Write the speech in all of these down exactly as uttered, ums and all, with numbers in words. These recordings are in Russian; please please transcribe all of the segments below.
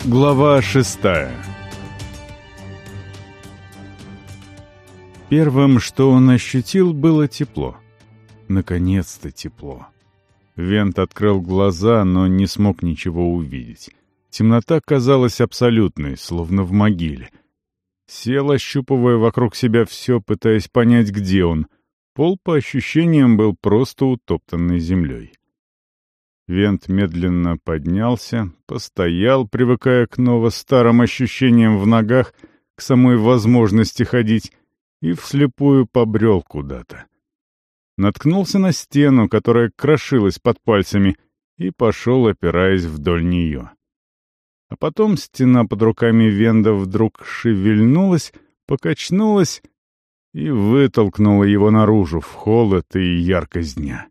Глава шестая. Первым, что он ощутил, было тепло. Наконец-то тепло. Вент открыл глаза, но не смог ничего увидеть. Темнота казалась абсолютной, словно в могиле. Сел, ощупывая вокруг себя все, пытаясь понять, где он. Пол, по ощущениям, был просто утоптанной землей. Вент медленно поднялся, постоял, привыкая к ново-старым ощущениям в ногах, к самой возможности ходить, и вслепую побрел куда-то. Наткнулся на стену, которая крошилась под пальцами, и пошел, опираясь вдоль нее. А потом стена под руками Венда вдруг шевельнулась, покачнулась и вытолкнула его наружу в холод и яркость дня.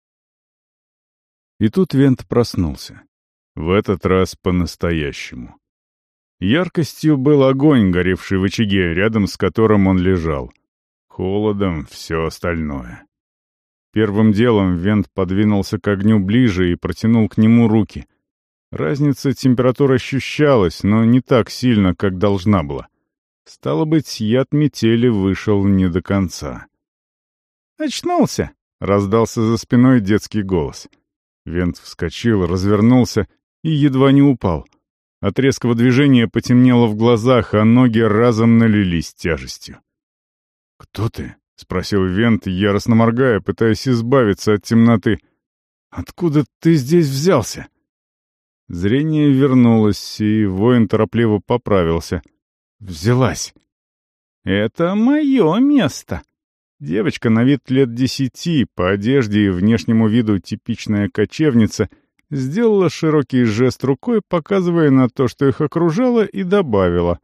И тут Вент проснулся. В этот раз по-настоящему. Яркостью был огонь, горевший в очаге, рядом с которым он лежал. Холодом — все остальное. Первым делом Вент подвинулся к огню ближе и протянул к нему руки. Разница температур ощущалась, но не так сильно, как должна была. Стало быть, яд метели вышел не до конца. «Очнулся!» — раздался за спиной детский голос. Вент вскочил, развернулся и едва не упал. От резкого движения потемнело в глазах, а ноги разом налились тяжестью. «Кто ты?» — спросил Вент, яростно моргая, пытаясь избавиться от темноты. «Откуда ты здесь взялся?» Зрение вернулось, и воин торопливо поправился. «Взялась». «Это мое место». Девочка на вид лет десяти, по одежде и внешнему виду типичная кочевница, сделала широкий жест рукой, показывая на то, что их окружало, и добавила.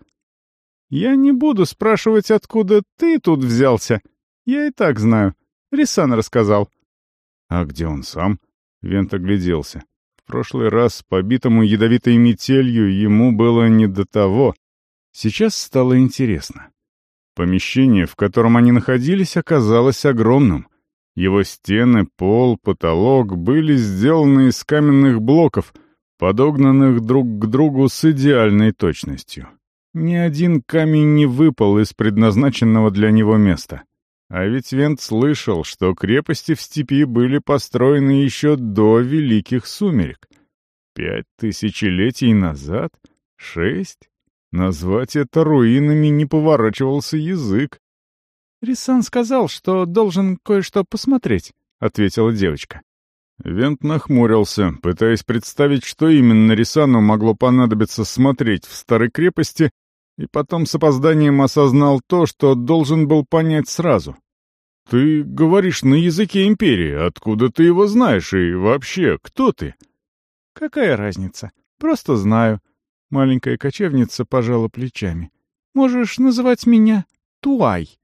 «Я не буду спрашивать, откуда ты тут взялся. Я и так знаю. Рисан рассказал». «А где он сам?» Вент огляделся. В прошлый раз, побитому ядовитой метелью, ему было не до того. Сейчас стало интересно. Помещение, в котором они находились, оказалось огромным. Его стены, пол, потолок были сделаны из каменных блоков, подогнанных друг к другу с идеальной точностью. Ни один камень не выпал из предназначенного для него места. А ведь Вент слышал, что крепости в степи были построены еще до Великих Сумерек. Пять тысячелетий назад? Шесть? Назвать это руинами не поворачивался язык. «Рисан сказал, что должен кое-что посмотреть», — ответила девочка. Вент нахмурился, пытаясь представить, что именно Рисану могло понадобиться смотреть в старой крепости, и потом с опозданием осознал то, что должен был понять сразу. «Ты говоришь на языке Империи. Откуда ты его знаешь? И вообще, кто ты?» «Какая разница? Просто знаю». Маленькая кочевница пожала плечами. «Можешь называть меня Туай».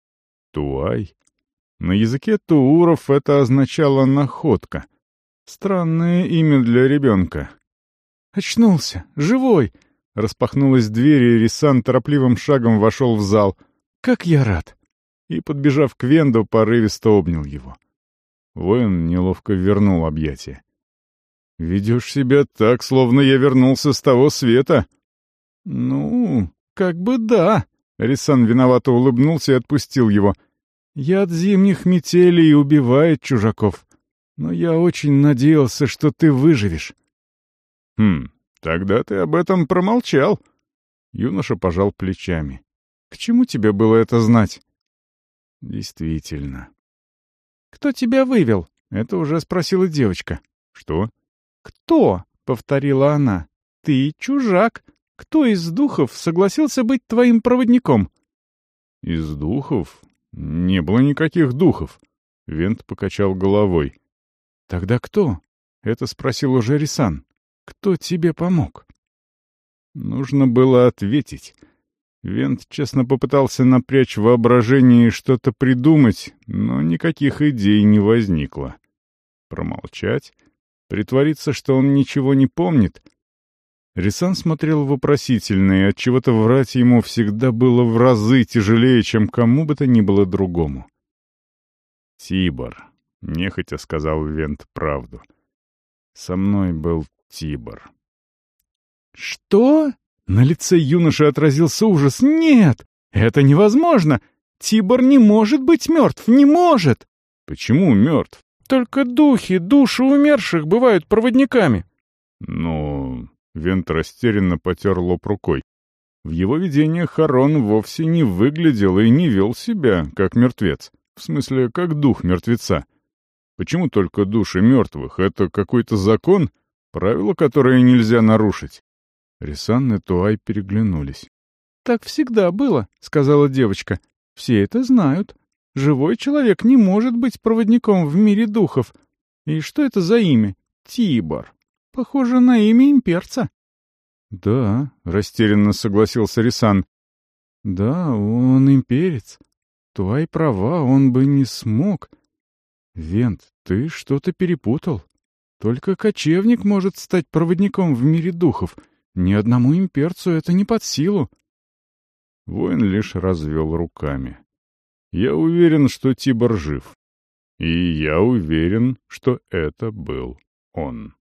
«Туай?» На языке тууров это означало «находка». Странное имя для ребенка. «Очнулся! Живой!» Распахнулась дверь, и Рисан торопливым шагом вошел в зал. «Как я рад!» И, подбежав к Венду, порывисто обнял его. Воин неловко вернул объятия. «Ведешь себя так, словно я вернулся с того света». «Ну, как бы да». Рисан виновато улыбнулся и отпустил его. «Яд зимних метелей убивает чужаков. Но я очень надеялся, что ты выживешь». «Хм, тогда ты об этом промолчал». Юноша пожал плечами. «К чему тебе было это знать?» «Действительно». «Кто тебя вывел?» — это уже спросила девочка. «Что?» «Кто?» — повторила она. «Ты чужак. Кто из духов согласился быть твоим проводником?» «Из духов? Не было никаких духов». Вент покачал головой. «Тогда кто?» — это спросил уже Рисан. «Кто тебе помог?» Нужно было ответить. Вент честно попытался напрячь воображение и что-то придумать, но никаких идей не возникло. Промолчать? Притвориться, что он ничего не помнит? Рисан смотрел вопросительно, и отчего-то врать ему всегда было в разы тяжелее, чем кому бы то ни было другому. «Тибор», — нехотя сказал Вент правду. «Со мной был Тибор». «Что?» На лице юноши отразился ужас. «Нет! Это невозможно! Тибор не может быть мертв! Не может!» «Почему мертв?» «Только духи, души умерших бывают проводниками». «Ну...» — Вент растерянно потер лоб рукой. В его видениях Харон вовсе не выглядел и не вел себя, как мертвец. В смысле, как дух мертвеца. Почему только души мертвых? Это какой-то закон? Правило, которое нельзя нарушить?» Рисан и Туай переглянулись. «Так всегда было», — сказала девочка. «Все это знают. Живой человек не может быть проводником в мире духов. И что это за имя? Тибор. Похоже на имя имперца». «Да», — растерянно согласился Рисан. «Да, он имперец. Туай права, он бы не смог. Вент, ты что-то перепутал. Только кочевник может стать проводником в мире духов. Ни одному имперцу это не под силу». Воин лишь развел руками. «Я уверен, что Тибор жив. И я уверен, что это был он».